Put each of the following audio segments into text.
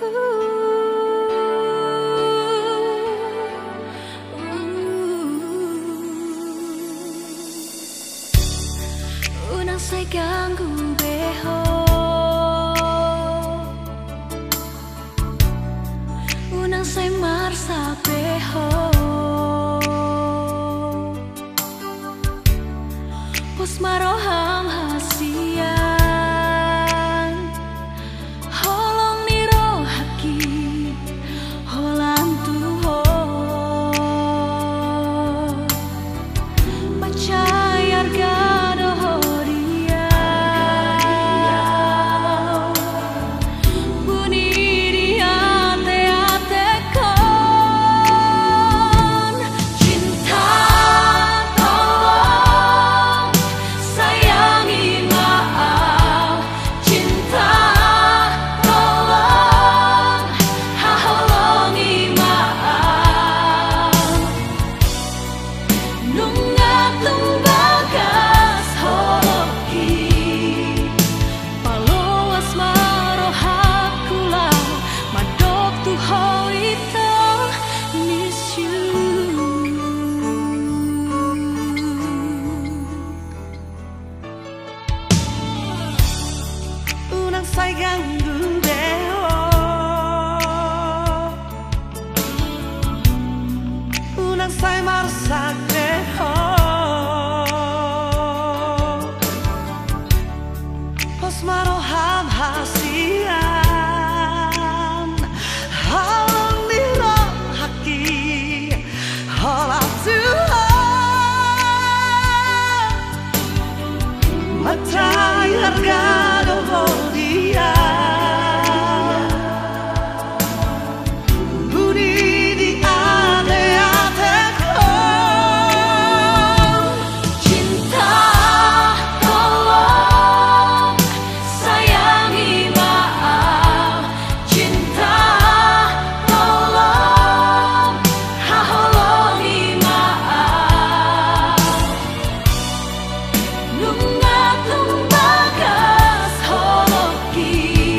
Unang say ganggu beho, unang say marsa beho, pos maroham hasian, holong niro haki, holan tuho, macayar gado dia, bunyi dia ate kon, cinta tolong sayangi maaf, cinta tolong haholongi maaf, nungat bagas holoki, paloas marohakula, madok tu hoita, miss you. Unang say ganggu beho, unang say marsak beho, pos maroham hasian, halong niro haki, hola Tuhan, matay hargado dia, bunyi di ate kon, cinta tolong sayangi maaf, cinta tolong haholongi maaf, nungat bagas holoki,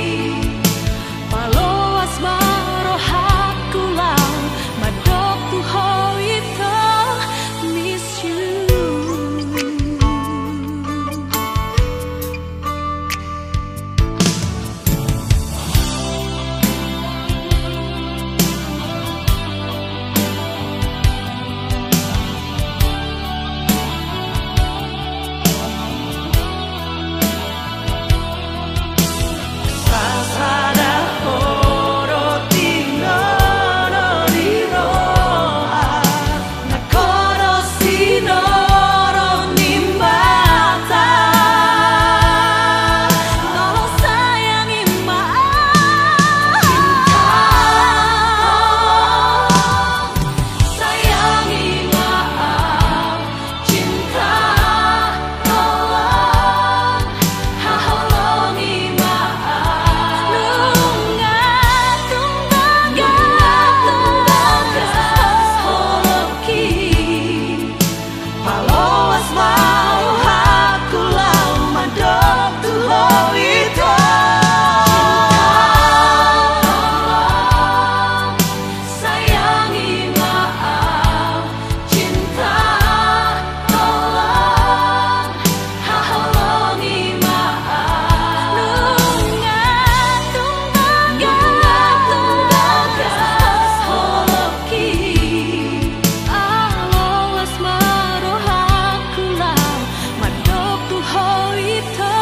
paloas marohakula, madok tu hoita, miss you. Sasada horotino no diroha, nakoro sinoro nimbata, tolong sayangi maaf, sayangi maaf, cinta tolong haholongi maaf, nungat bagas holoki, paloas marohakula, madok tu hoita, sayangi maaf, cinta tolong haholongi maaf, nungat bagas holoki, aloas marohakula, madok tu hoita.